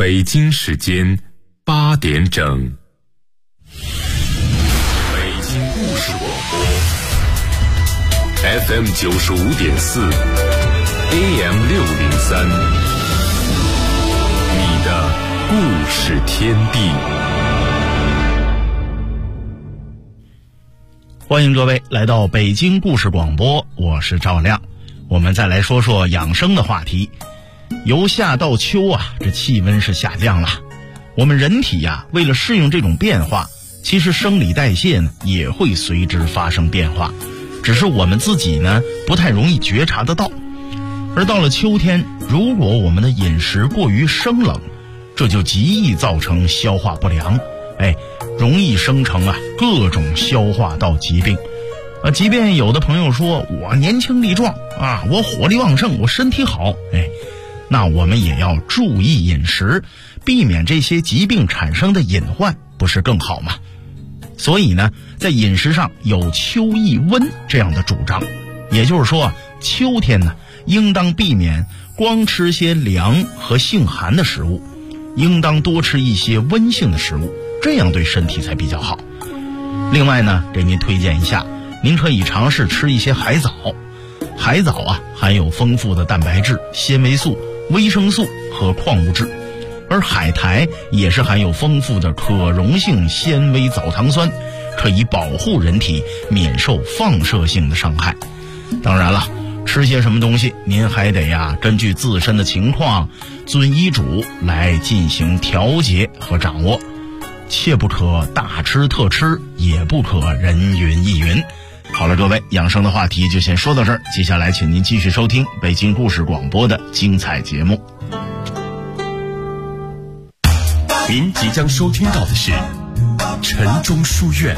北京时间8点整。北京故事广播 FM 95.4 AM 603，你的故事天地。 欢迎各位来到北京故事广播，我是赵亮。我们再来说说养生的话题。由夏到秋啊，这气温是下降了。我们人体呀，为了适应这种变化，其实生理代谢呢也会随之发生变化，只是我们自己呢不太容易觉察得到。而到了秋天，如果我们的饮食过于生冷，这就极易造成消化不良，容易生成各种消化道疾病。即便有的朋友说我年轻力壮啊，我火力旺盛，我身体好，那我们也要注意饮食，避免这些疾病产生的隐患，不是更好吗？所以呢，在饮食上有秋宜温这样的主张，也就是说秋天呢，应当避免光吃些凉和性寒的食物，应当多吃一些温性的食物，这样对身体才比较好。另外呢，给您推荐一下，您可以尝试吃一些海藻。海藻含有丰富的蛋白质、纤维素、维生素和矿物质，而海苔也是含有丰富的可溶性纤维藻糖酸，可以保护人体免受放射性的伤害。当然了，吃些什么东西您还得根据自身的情况遵医嘱来进行调节和掌握，切不可大吃特吃，也不可人云亦云。好了，各位，养生的话题就先说到这儿，接下来请您继续收听北京故事广播的精彩节目。 您即将收听到的是晨钟书院。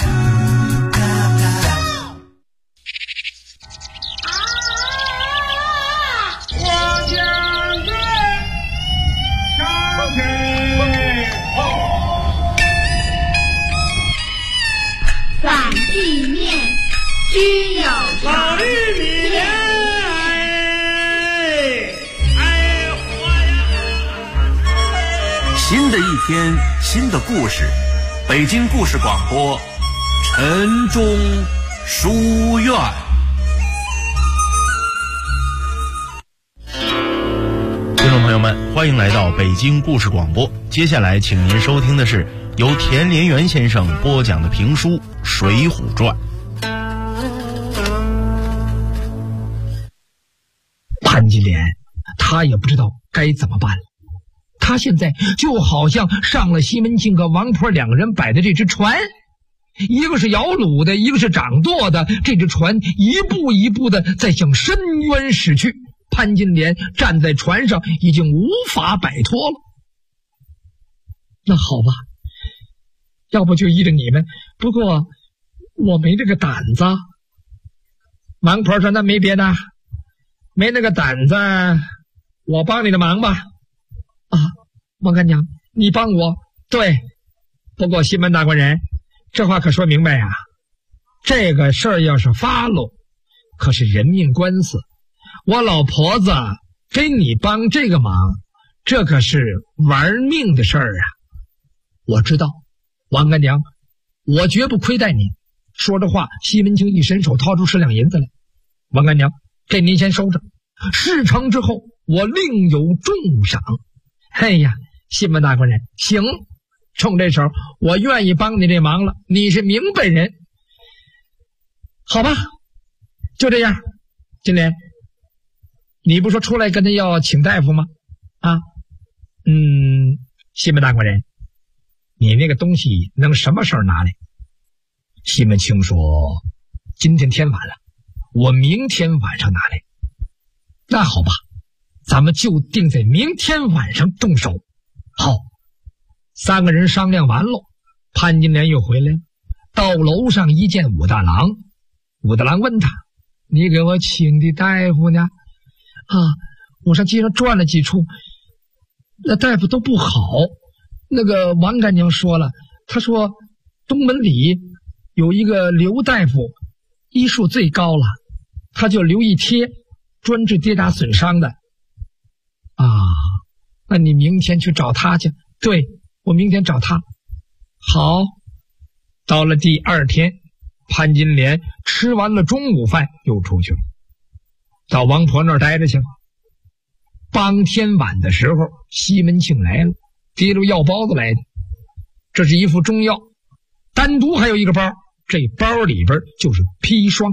反地面均有老玉米莲， 新的一天，新的故事，北京故事广播，晨钟书院。 听众朋友们，欢迎来到北京故事广播。接下来请您收听的是由田连元先生播讲的评书《水浒传》。 潘金莲他也不知道该怎么办了，他现在就好像上了西门庆和王婆两个人摆的这只船，一个是摇橹的，一个是掌舵的，这只船一步一步的在向深渊驶去。潘金莲站在船上已经无法摆脱了。那好吧，要不就依着你们，不过我没这个胆子。王婆说那没别的，没那个胆子，我帮你的忙吧。王干娘，你帮我？对，不过西门大官人，这话可说明白这个事儿要是发了，可是人命官司，我老婆子给你帮这个忙，这可是玩命的事儿我知道，王干娘，我绝不亏待你。说着话，西门庆一伸手掏出10两银子来。王干娘，这您先收着，事成之后我另有重赏。西门大官人，行，冲这手我愿意帮你这忙了，你是明白人。好吧，就这样。金莲，你不说出来跟他要请大夫吗？西门大官人，你那个东西能什么时候拿来？西门庆说，今天天晚了，我明天晚上拿来。那好吧，咱们就定在明天晚上动手。好，3个人商量完了，潘金莲又回来了，到楼上一见武大郎。武大郎问他，你给我请的大夫呢？我上街上转了几处，那大夫都不好。那个王干娘说了，她说东门里有一个刘大夫，医术最高了，他就留一贴，专治跌打损伤的。 那你明天去找他去。对，我明天找他。好。到了第二天，潘金莲吃完了中午饭又出去了，到王婆那儿待着去了。当天晚的时候，西门庆来了，提着药包子来的。这是一副中药，单独还有一个包，这包里边就是砒霜。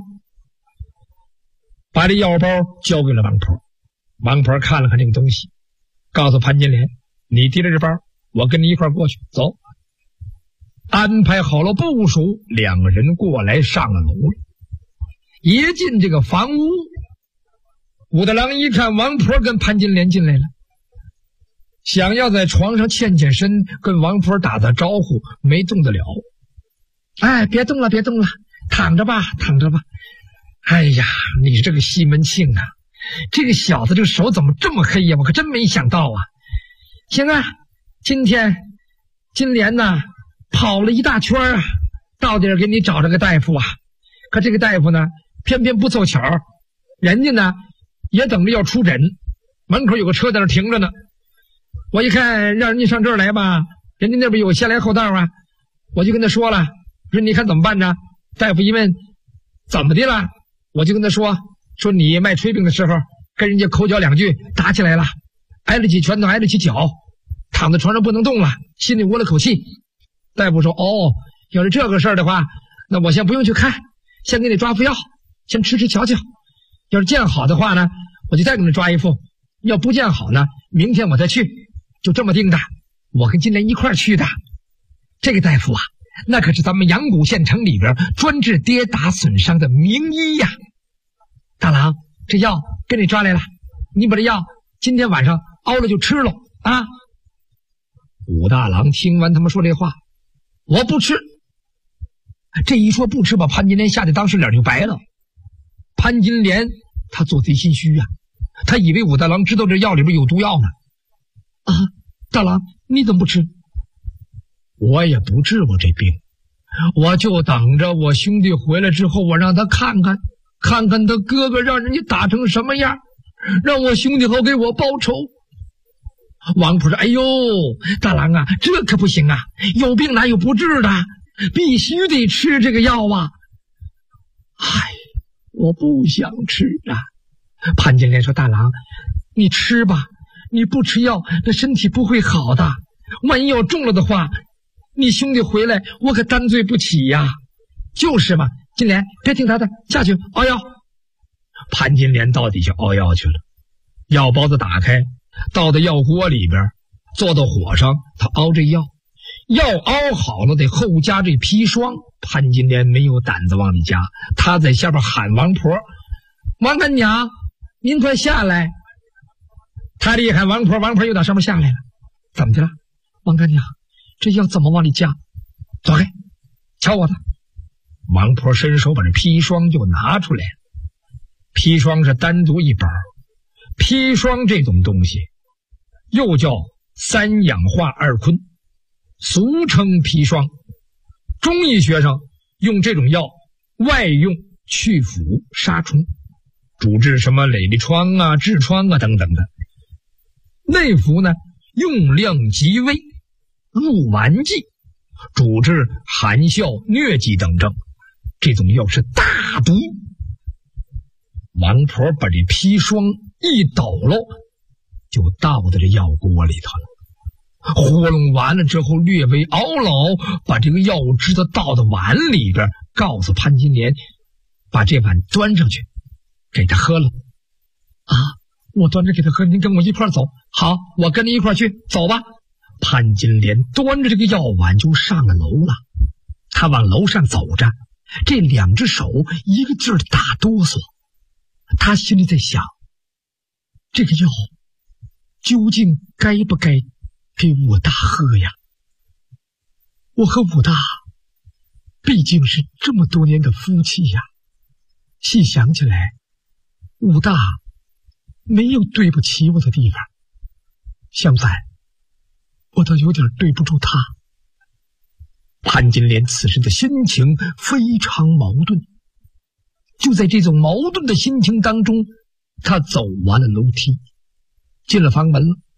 把这药包交给了王婆，王婆看了看这个东西，告诉潘金莲，你提着这包，我跟你一块过去，走。安排好了部署，两个人过来上了楼了。一进这个房屋，武大郎一看王婆跟潘金莲进来了，想要在床上欠欠身，跟王婆打打招呼，没动得了。哎，别动了，别动了，躺着吧，躺着吧。哎呀，你这个西门庆啊，这个小子这个手怎么这么黑呀？我可真没想到啊。行啊，今天金莲呐跑了一大圈啊，到底给你找着个大夫啊。可这个大夫呢，偏偏不凑巧，人家呢也等着要出诊，门口有个车在那停着呢。我一看让人家上这儿来吧，人家那边有先来后到啊，我就跟他说了，说你看怎么办呢？大夫一问怎么的了，我就跟他说你卖炊饼的时候跟人家口角两句，打起来了，挨了几拳头，挨了几脚，躺在床上不能动了，心里窝了口气。大夫说，哦，要是这个事儿的话，那我先不用去看，先给你抓副药，先吃吃瞧瞧，要是见好的话呢，我就再给你抓一副，要不见好呢，明天我再去，就这么定的。我跟金莲一块儿去的。这个大夫啊，那可是咱们阳谷县城里边专治跌打损伤的名医呀。大郎，这药给你抓来了，你把这药今天晚上熬了就吃了啊。武大郎听完他们说这话，我不吃。这一说不吃，把潘金莲吓得当时脸就白了。潘金莲他做贼心虚啊，他以为武大郎知道这药里边有毒药呢。啊，大郎你怎么不吃？我也不治我这病，我就等着我兄弟回来之后，我让他看看他哥哥让人家打成什么样，让我兄弟好给我报仇。王婆说，哎呦，大郎啊，这可不行啊，有病哪有不治的，必须得吃这个药啊。唉，我不想吃啊。潘金莲说，大郎你吃吧，你不吃药那身体不会好的，万一要中了的话，你兄弟回来我可担罪不起呀。就是嘛，金莲别听他的，下去熬药。潘金莲到底下熬药去了，药包子打开，倒到药锅里边，坐到火上，他熬这药熬好了得后加这砒霜。潘金莲没有胆子往里加，他在下边喊王婆，王干娘您快下来。他这一喊王婆，王婆又到上面下来了。怎么的了？王干娘，这药怎么往里加？走开，瞧我的。王婆伸手把这砒霜就拿出来了。砒霜是单独一包，砒霜这种东西又叫三氧化二醌，俗称砒霜。中医学上用这种药外用去腐杀虫，主治什么瘰疬疮啊、痔疮啊等等的。内服呢用量极微，入丸剂，主治寒哮、疟疾等症。这种药是大毒。王婆把这砒霜一抖喽，就倒到这药锅里头了。和弄完了之后，略微熬老，把这个药汁都倒到碗里边，告诉潘金莲，把这碗端上去，给他喝了。啊，我端着给他喝，您跟我一块走。好，我跟你一块去，走吧。潘金莲端着这个药碗就上了楼了。他往楼上走着，这两只手一个劲儿打哆嗦。他心里在想，这个药究竟该不该给武大喝呀？我和武大毕竟是这么多年的夫妻呀，细想起来，武大没有对不起我的地方，相反，我倒有点对不住他。潘金莲此时的心情非常矛盾，就在这种矛盾的心情当中，他走完了楼梯，进了房门了。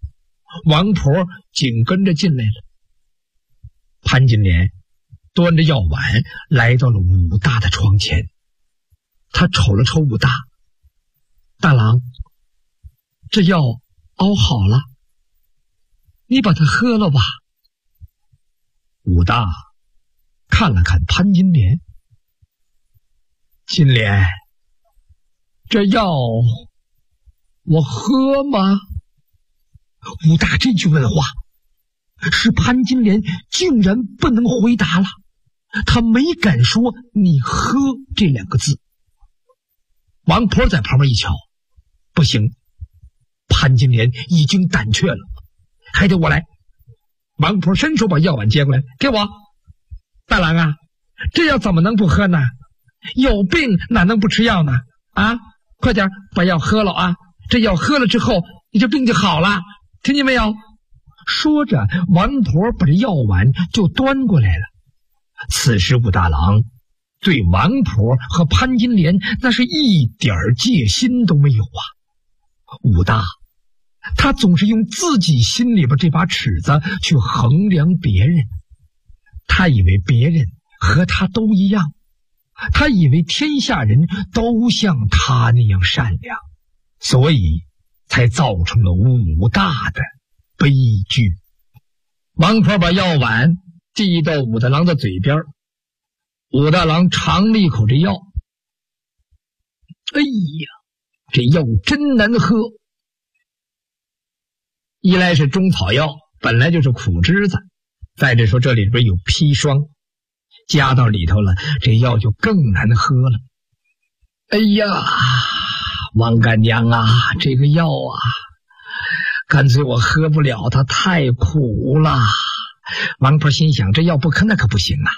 王婆紧跟着进来了。潘金莲端着药碗来到了武大的床前，他瞅了瞅武大，大郎，这药熬好了，你把它喝了吧。武大看了看潘金莲，金莲，这药我喝吗？武大这句问话使潘金莲竟然不能回答了，他没敢说你喝这两个字。王婆在旁边一瞧，不行，潘金莲已经胆怯了，还得我来。王婆伸手把药碗接过来，给我。大郎啊，这药怎么能不喝呢？有病哪能不吃药呢？啊，快点把药喝了啊，这药喝了之后你这病就好了，听见没有？说着王婆把这药碗就端过来了。此时武大郎对王婆和潘金莲那是一点戒心都没有啊。武大他总是用自己心里边这把尺子去衡量别人，他以为别人和他都一样，他以为天下人都像他那样善良，所以才造成了武大的悲剧。王婆把药碗递到武大郎的嘴边，武大郎尝了一口这药，哎呀，这药真难喝。一来是中草药，本来就是苦汁子，再者说这里边有砒霜，加到里头了，这药就更难喝了。哎呀，王干娘啊，这个药啊，干脆我喝不了，它太苦了。王婆心想，这药不喝那可不行啊。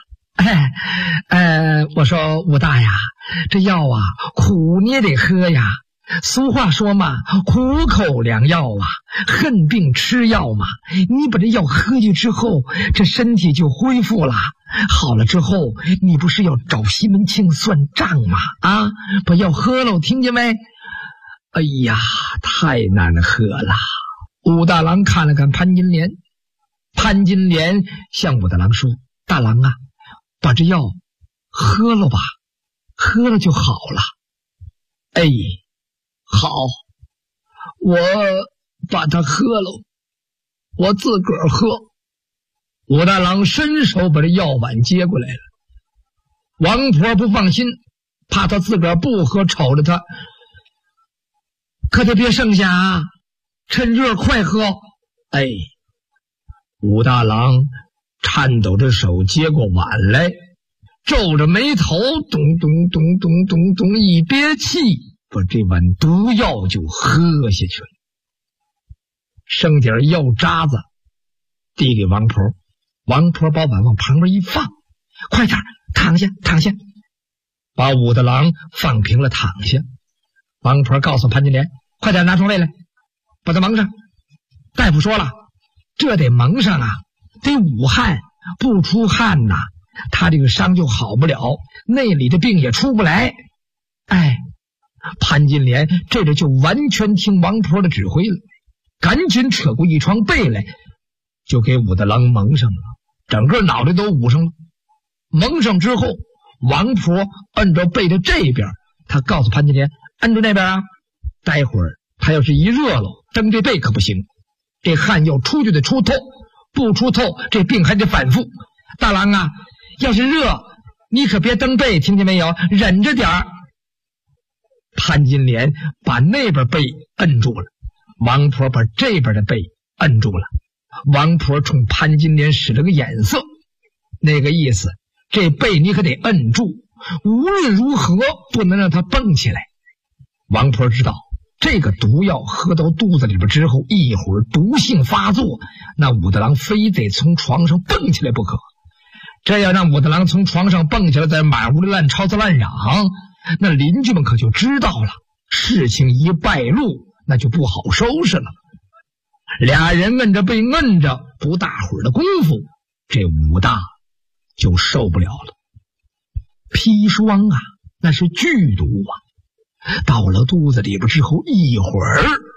我说武大呀，这药啊苦你也得喝呀，俗话说嘛，苦口良药啊，恨病吃药嘛。你把这药喝下去之后，这身体就恢复了，好了之后你不是要找西门庆算账吗？啊，把药喝了，听见没？哎呀，太难喝了。武大郎看了看潘金莲，潘金莲向武大郎说，大郎啊，把这药喝了吧，喝了就好了。哎，好，我把它喝了，我自个儿喝。武大郎伸手把这药碗接过来了。王婆不放心，怕他自个儿不喝，瞅着他，可得别剩下啊，趁热快喝。哎，武大郎颤抖着手接过碗来，皱着眉头，咚咚咚咚咚咚一憋气，把这碗毒药就喝下去了。剩点药渣子递给王婆，王婆把碗往旁边一放，快点躺下躺下，把武大郎放平了躺下。王婆告诉潘金莲，快点拿床位来，把他蒙上。大夫说了，这得蒙上啊，得捂汗，不出汗呐，他这个伤就好不了，内里的病也出不来。哎，潘金莲这就完全听王婆的指挥了，赶紧扯过一床被来，就给武大郎蒙上了，整个脑袋都捂上了。蒙上之后，王婆摁着被的这边，他告诉潘金莲，摁住那边啊，待会儿他要是一热了，蹬这被可不行，这汗要出去得出透，不出透这病还得反复。大郎啊，要是热你可别蹬被，听见没有？忍着点儿。潘金莲把那边被摁住了，王婆把这边的被摁住了。王婆冲潘金莲使了个眼色，那个意思，这被你可得摁住，无论如何不能让它蹦起来。王婆知道这个毒药喝到肚子里边之后，一会儿毒性发作，那武大郎非得从床上蹦起来不可。这要让武大郎从床上蹦起来，在满屋里乱吵吵乱嚷，那邻居们可就知道了，事情一败露，那就不好收拾了。俩人摁着被摁着，不大会儿的功夫，这武大就受不了了。砒霜啊，那是剧毒啊，到了肚子里边之后，一会儿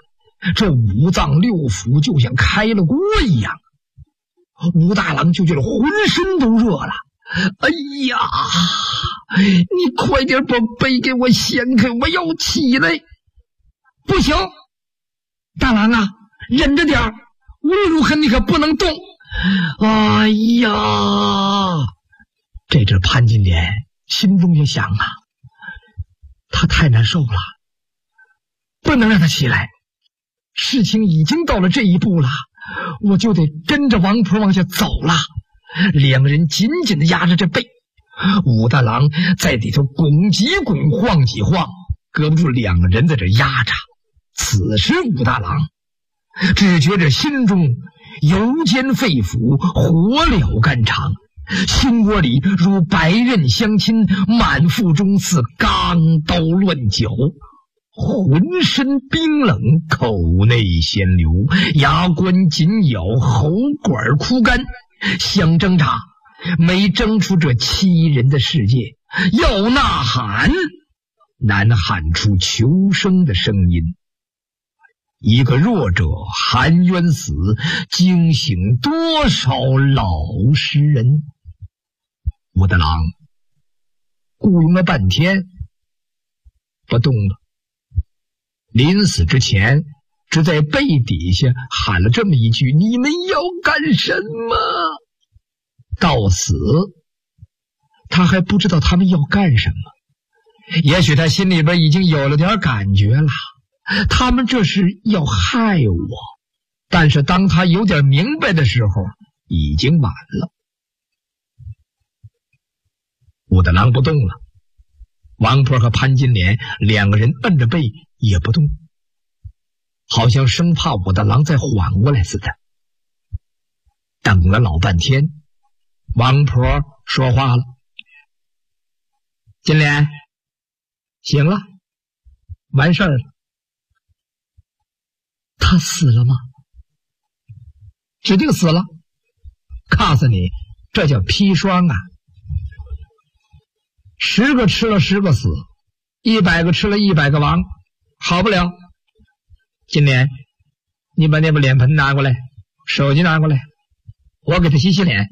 这五脏六腑就像开了锅一样。武大郎就觉得浑身都热了。哎呀，你快点把背给我掀开，我要起来。不行，大郎啊，忍着点儿，无论如何你可不能动。哎呀，这阵潘金莲心中也想啊，他太难受了，不能让他起来。事情已经到了这一步了，我就得跟着王婆往下走了。两个人紧紧地压着这背，武大郎在里头滚几滚，晃几晃，搁不住两个人在这压着。此时武大郎只觉着心中油煎肺腑，火燎肝肠，心窝里如百刃相侵，满腹中似钢刀乱绞，浑身冰冷，口内鲜流，牙关紧咬，喉管枯干，想挣扎，没挣出这欺人的世界，要呐喊，难喊出求生的声音。一个弱者含冤死，惊醒多少老实人。武大郎雇佣了半天不动了，临死之前只在背底下喊了这么一句：你们要干什么？到死他还不知道他们要干什么，也许他心里边已经有了点感觉了，他们这是要害我。但是当他有点明白的时候，已经晚了。武大郎不动了，王婆和潘金莲两个人摁着背也不动，好像生怕武大郎再缓过来似的。等了老半天，王婆说话了：金莲，行了，完事儿了。他死了吗？指定死了，告诉你，这叫砒霜啊！10个吃了10个死，100个吃了100个亡，好不了。金莲，你把那部脸盆拿过来，手机拿过来，我给他洗洗脸。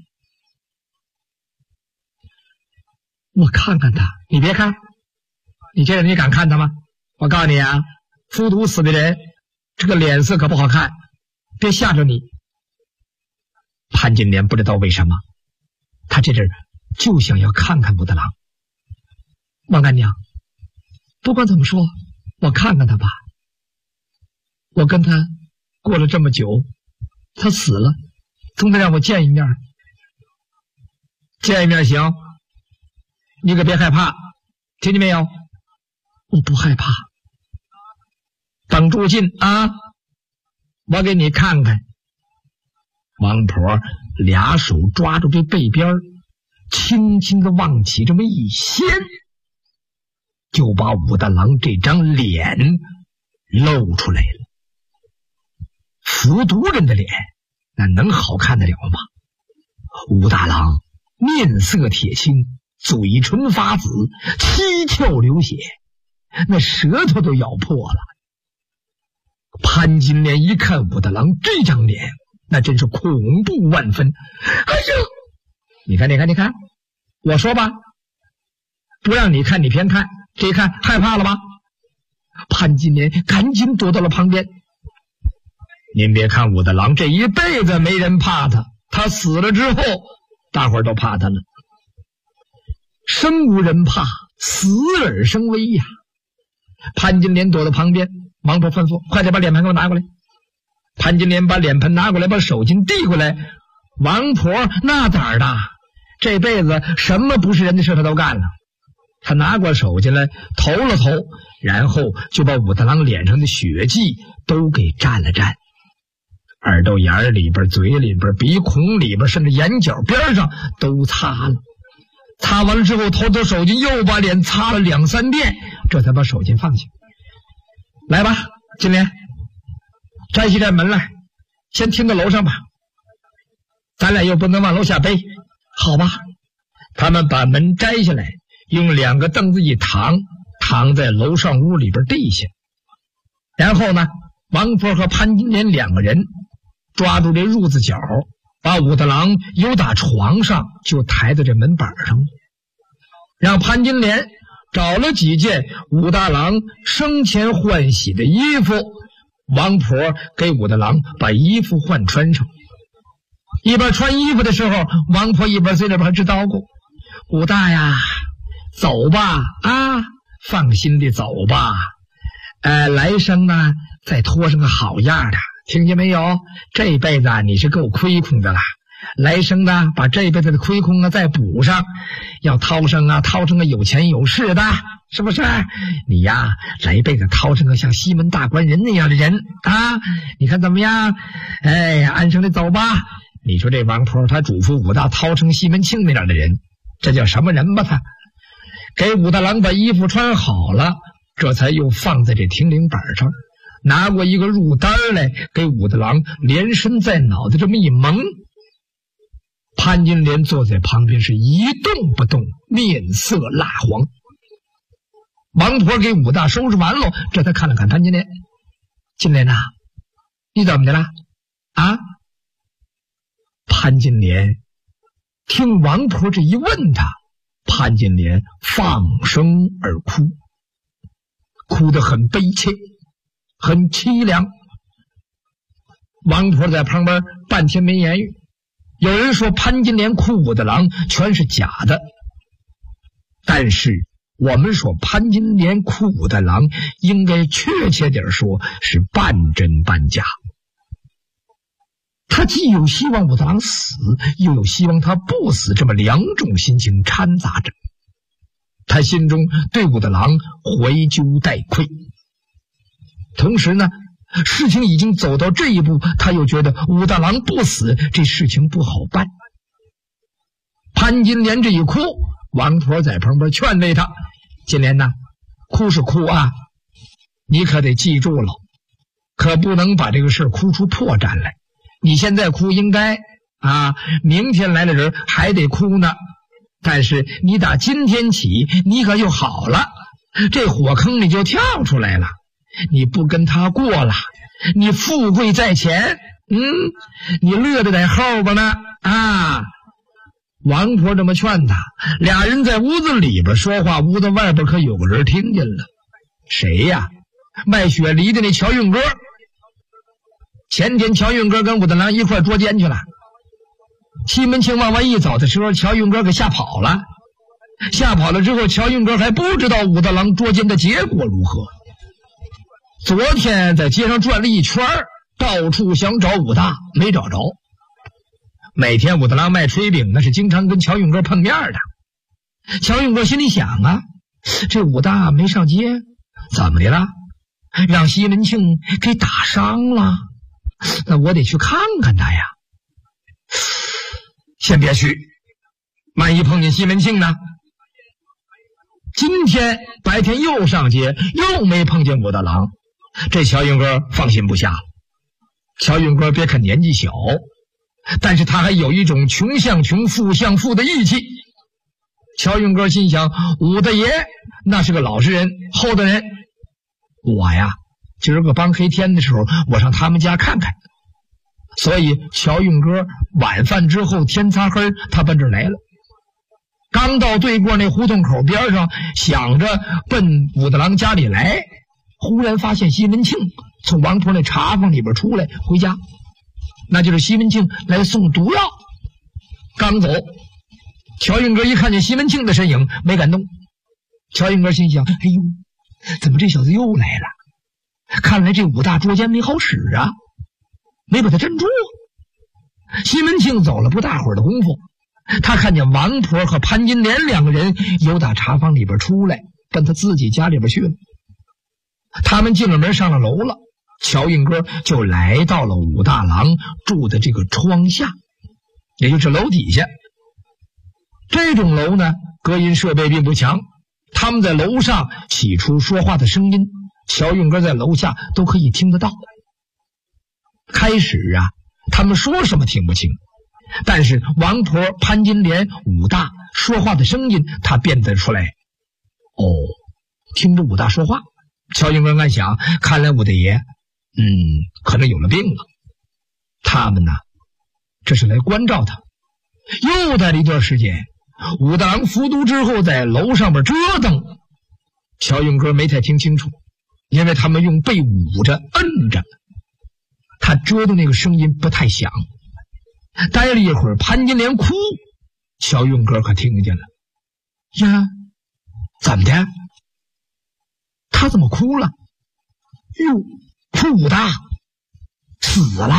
我看看他，你别看，你这人你敢看他吗？我告诉你啊，服毒死的人这个脸色可不好看，别吓着你。潘金莲不知道为什么，他这阵就想要看看武大郎。王干娘，不管怎么说，我看看他吧。我跟他过了这么久，他死了，总得让我见一面。见一面行，你可别害怕，听见没有？我不害怕。等住进啊，我给你看看。王婆俩手抓住这背边，轻轻地往起这么一掀，就把武大郎这张脸露出来了。服毒人的脸那能好看得了吗？武大郎面色铁青，嘴唇发紫，七窍流血，那舌头都咬破了。潘金莲一看武大郎这张脸，那真是恐怖万分。哎呦，你看，我说吧，不让你看你偏看，这一看害怕了吧？潘金莲赶紧躲到了旁边。您别看武大郎这一辈子没人怕他，他死了之后大伙儿都怕他了。生无人怕，死而生威呀。潘金莲躲到旁边，王婆吩咐：快点把脸盆给我拿过来。潘金莲把脸盆拿过来，把手巾递过来。王婆那胆儿大，这辈子什么不是人的事他都干了。他拿过手巾来，投了投，然后就把武大郎脸上的血迹都给蘸了蘸，耳朵眼里边、嘴里边、鼻孔里边，甚至眼角边上都擦了。擦完了之后，投手巾，又把脸擦了2、3遍，这才把手巾放下。来吧，金莲，摘起这门来，先停到楼上吧，咱俩又不能往楼下背，好吧？他们把门摘下来，用2个凳子一躺，躺在楼上屋里边地下。然后呢， 王婆和潘金莲两个人抓住这褥子角，把武大郎由打床上就抬到这门板上，让潘金莲找了几件武大郎生前换洗的衣服，王婆给武大郎把衣服换穿上。一边穿衣服的时候，王婆一边嘴里边还直叨咕：“武大呀，走吧啊，放心的走吧。来生呢再拖上个好样的，听见没有？这辈子你是够亏空的了，来生呢把这辈子的亏空再补上，要掏上个有钱有势的，是不是？你呀来辈子掏上个像西门大官人那样的人啊，你看怎么样？安生的走吧。”你说这王婆她嘱咐武大掏成西门庆那样的人，这叫什么人吧？他给武大郎把衣服穿好了，这才又放在这停灵板上，拿过一个褥单来给武大郎连身在脑袋这么一蒙。潘金莲坐在旁边是一动不动，面色蜡黄。王婆给武大收拾完了，这才看了看潘金莲：“金莲呐，你怎么的了啊？”潘金莲听王婆这一问他，潘金莲放声而哭，哭得很悲切，很凄凉。王婆在旁边半天没言语。有人说潘金莲哭武大郎全是假的，但是我们说潘金莲哭武大郎应该确切点说是半真半假。他既有希望武大郎死，又有希望他不死，这么两种心情掺杂着。他心中对武大郎怀旧待愧，同时呢，事情已经走到这一步，他又觉得武大郎不死，这事情不好办。潘金莲这一哭，王婆在旁边劝慰他：“金莲呐，哭是哭啊，你可得记住了，可不能把这个事哭出破绽来。你现在哭应该啊，明天来的人还得哭呢。但是你打今天起，你可就好了，这火坑你就跳出来了，你不跟他过了，你富贵在前，你乐得在后边呢啊！”王婆这么劝他，俩人在屋子里边说话，屋子外边可有个人听见了。谁呀？卖雪梨的那乔运哥。前天乔运哥跟武大郎一块捉奸去了，西门庆往外一走的时候，乔运哥给吓跑了。吓跑了之后，乔运哥还不知道武大郎捉奸的结果如何。昨天在街上转了一圈，到处想找武大，没找着。每天武大郎卖炊饼，那是经常跟乔运哥碰面的。乔运哥心里想啊，这武大没上街，怎么的了？让西门庆给打伤了？那我得去看看他呀。先别去，万一碰见西门庆呢？今天白天又上街，又没碰见武大郎，这乔运哥放心不下了。乔运哥别看年纪小，但是他还有一种穷像穷，富像富的义气。乔运哥心想，武大爷那是个老实人，厚道人，我呀今儿个帮黑天的时候，我上他们家看看。所以乔运哥晚饭之后天擦黑，他奔这儿来了。刚到对过那胡同口边上，想着奔武大郎家里来，忽然发现西门庆从王婆那茶房里边出来回家，那就是西门庆来送毒药。刚走，乔运哥一看见西门庆的身影，没敢动。乔运哥心想，哎呦，怎么这小子又来了？看来这武大捉奸没好使啊，没把他镇住。西门庆走了不大会儿的功夫，他看见王婆和潘金莲两个人由打茶坊里边出来，奔他自己家里边去了。他们进了门，上了楼了，乔运哥就来到了武大郎住的这个窗下，也就是楼底下。这种楼呢，隔音设备并不强，他们在楼上起初说话的声音，乔运哥在楼下都可以听得到。开始啊，他们说什么听不清，但是王婆、潘金莲、武大说话的声音他辨得出来。哦，听着武大说话，乔运哥暗想，看来武大爷可能有了病了。他们呢，这是来关照他。又待了一段时间，武大郎服毒之后在楼上边折腾，小勇哥没太听清楚，因为他们用背捂着摁着，他折腾那个声音不太响。待了一会儿，潘金莲哭，小勇哥可听见了。呀，怎么的？他怎么哭了？哟，哭武大死了，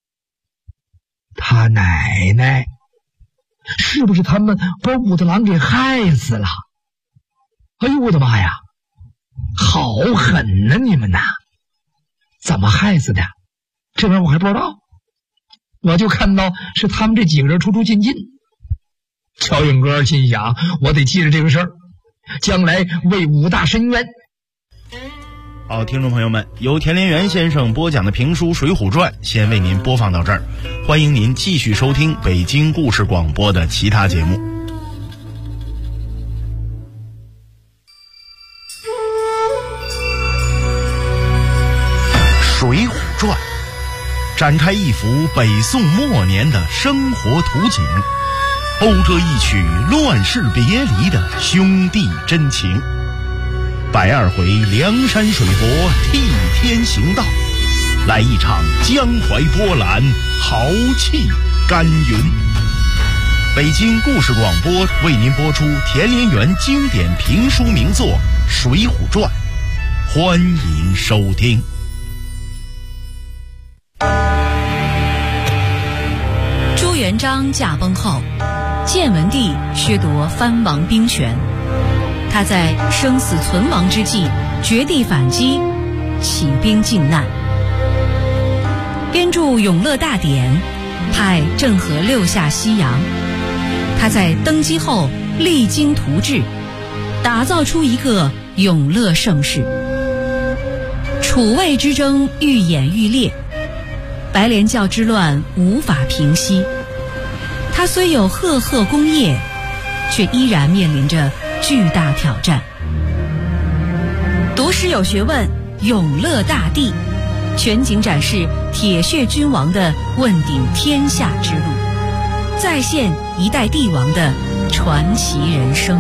他奶奶是不是他们把武大郎给害死了？哎呦我的妈呀，好狠啊你们呐！怎么害死的？这边我还不知道，我就看到是他们这几个人出出进进。乔勇哥心想，我得记着这个事儿，将来为武大伸冤。 好，听众朋友们，由田连元先生播讲的评书《水浒传》先为您播放到这儿，欢迎您继续收听北京故事广播的其他节目。《水浒传》展开一幅北宋末年的生活图景，讴歌一曲乱世别离的兄弟真情。120回梁山水泊替天行道，来一场江淮波澜，豪气干云。北京故事广播为您播出田连元经典评书名作《水浒传》，欢迎收听。 朱元璋驾崩后，建文帝削夺藩王兵权，他在生死存亡之际绝地反击，起兵靖难，编著《永乐大典》，派郑和六下西洋。他在登基后励精图治，打造出一个永乐盛世。楚魏之争愈演愈烈，白莲教之乱无法平息。他虽有赫赫功业，却依然面临着巨大挑战。读诗有学问，永乐大帝全景展示铁血君王的问鼎天下之路，再现一代帝王的传奇人生。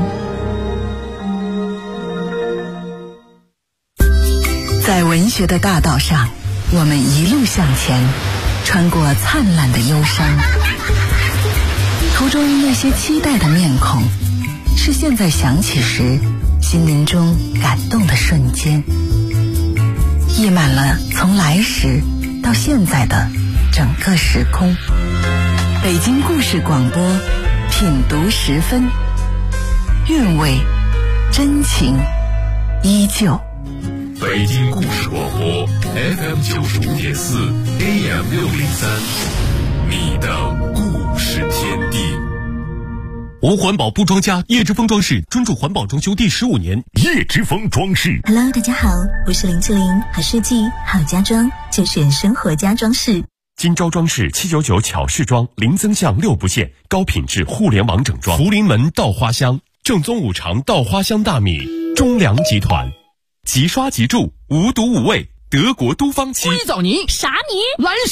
在文学的大道上，我们一路向前，穿过灿烂的忧伤，途中那些期待的面孔，是现在想起时心灵中感动的瞬间，溢满了从来时到现在的整个时空。北京故事广播，品读10分，韵味真情依旧。 北京故事广播 FM 95.4 AM 603，你的故事天地。 无环保不装家，叶之峰装饰专注环保装修第15年。 叶之峰装饰。 Hello， 大家好，我是林志玲，好设计好家装就选生活家装饰。 金招装饰799巧饰装，零增项6不限，高品质互联网整装。福临门稻花香，正宗五常稻花香大米。中粮集团，即刷即住，无毒无味，德国都方漆。 硅藻泥、啥泥、蓝